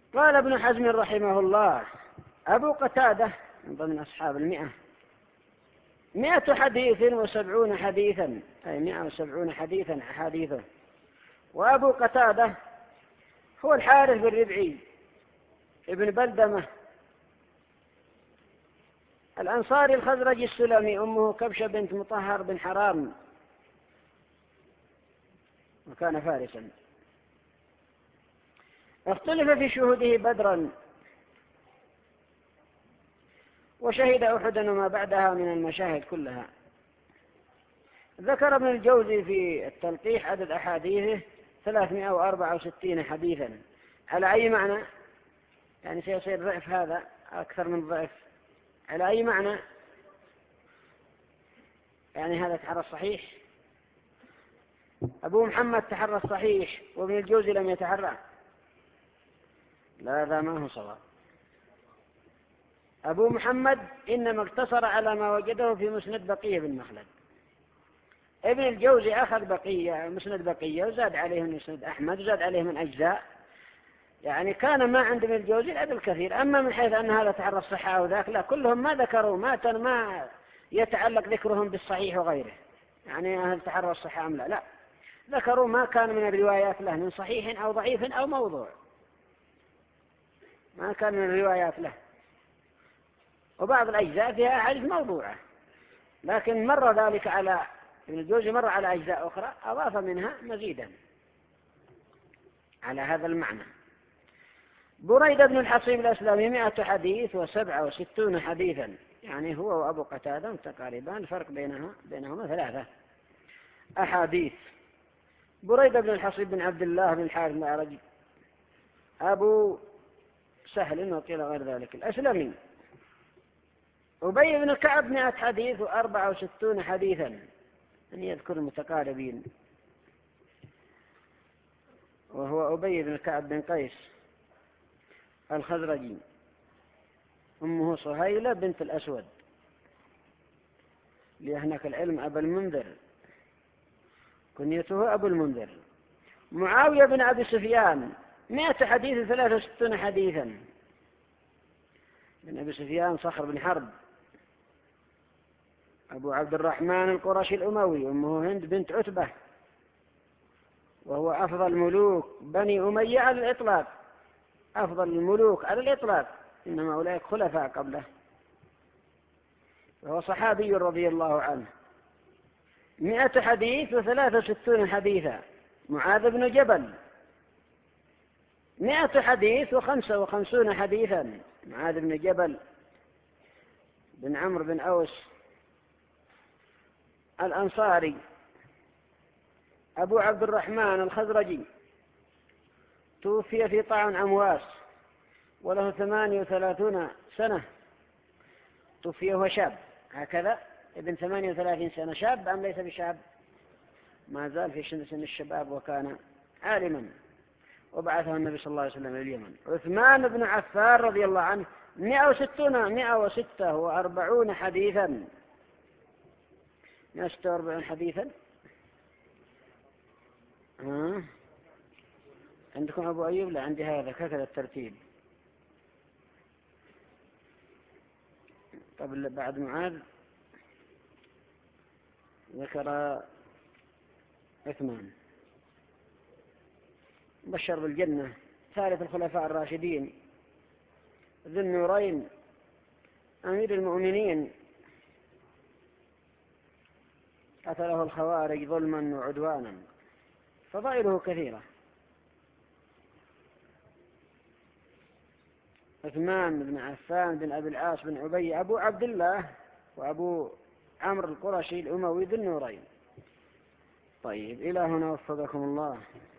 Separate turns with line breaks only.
قال ابن حزم رحمه الله: أبو قتادة من ضمن أصحاب 100 حديث و70 حديثا، أي 170 حديثا أحاديثه. وأبو قتادة هو الحارث بن ربعي ابن بلدمة الأنصاري الخزرجي السلمي، أمه كبشة بنت مطهر بن حرام، وكان فارسا. اختلف في شهوده بدرا، وشهد أحدا وما بعدها من المشاهد كلها. ذكر ابن الجوزي في التلقيح عدد أحاديثه 364 حديثا. على أي معنى؟ يعني سيصير ضعف، هذا أكثر من ضعف. على أي معنى؟ يعني هذا تحرى الصحيح. أبو محمد تحرى الصحيح وابن الجوزي لم يتحرى. لا، هذا ما هو صواب. أبو محمد إنما اقتصر على ما وجده في مسند بقية بن مخلد. ابن الجوزي أخذ بقية، مسند بقية، وزاد عليه من مسند أحمد، وزاد عليه من أجزاء. يعني كان ما عند ابن الجوزي الأدب الكثير. أما من حيث أن هذا تحرى الصحة أو ذاك، لا، كلهم ما ذكروا ما يتعلق ذكرهم بالصحيح وغيره. يعني هل تحرى الصحة أم لا؟ لا، ذكروا ما كان من الروايات له من صحيح أو ضعيف أو موضوع، ما كان من الروايات له. وبعض الأجزاء فيها أحاديث موضوعة، لكن مر ذلك على ابن الجوزي، مر على أجزاء أخرى أضاف منها مزيدا على هذا المعنى. بريدة بن الحصيب الأسلمي 100 حديث و67 حديثا، يعني هو وأبو قتادة متقاربان، فرق بينهما 3 أحاديث. بريدة بن الحصيب بن عبد الله بن الحارث الأعرجي أبو سهل وقيل غير ذلك الأسلمي. أبي بن كعب 100 حديث و64 حديثا، أن يذكر المتقاربين. وهو أبي بن كعب بن قيس الخزرجي، أمه صهيلة بنت الأسود، لأهنك العلم أبا المنذر، كنيته أبو المنذر. معاوية بن أبي سفيان 100 حديث و63 حديثا، بن أبي سفيان صخر بن حرب، أبو عبد الرحمن القرشي الأموي، أمه هند بنت عتبة، وهو أفضل ملوك بني أمية على الإطلاق، أفضل الملوك على الإطلاق، إنما أولئك خلفاء قبله، وهو صحابي رضي الله عنه. 100 حديث و63 حديثا. معاذ بن جبل 100 حديث و55 حديثا، معاذ بن جبل بن عمرو بن أوس الأنصاري، أبو عبد الرحمن الخزرجي، توفي في طاعن أمواس وله 38 سنة، توفي وهو شاب، هكذا ابن 38 سنة. شاب أم ليس بشاب؟ ما زال في سن الشباب، وكان عالما، وبعثه النبي صلى الله عليه وسلم إلى اليمن. عثمان بن عفان رضي الله عنه 146 حديثا، 146 حديثا. عندكم أبو أيوب؟ لا، عندي هكذا الترتيب. قبل بعد معاذ ذكر عثمان. بشر بالجنة، ثالث الخلفاء الراشدين، ذو النورين، أمير المؤمنين، قتله الخوارج ظلما وعدوانا، فضائله كثيرة. عثمان بن عفان بن أبي العاص بن عبي أبو عبد الله وأبو عمرو القرشي الأموي ذو النورين. طيب، إلى هنا وفقكم الله.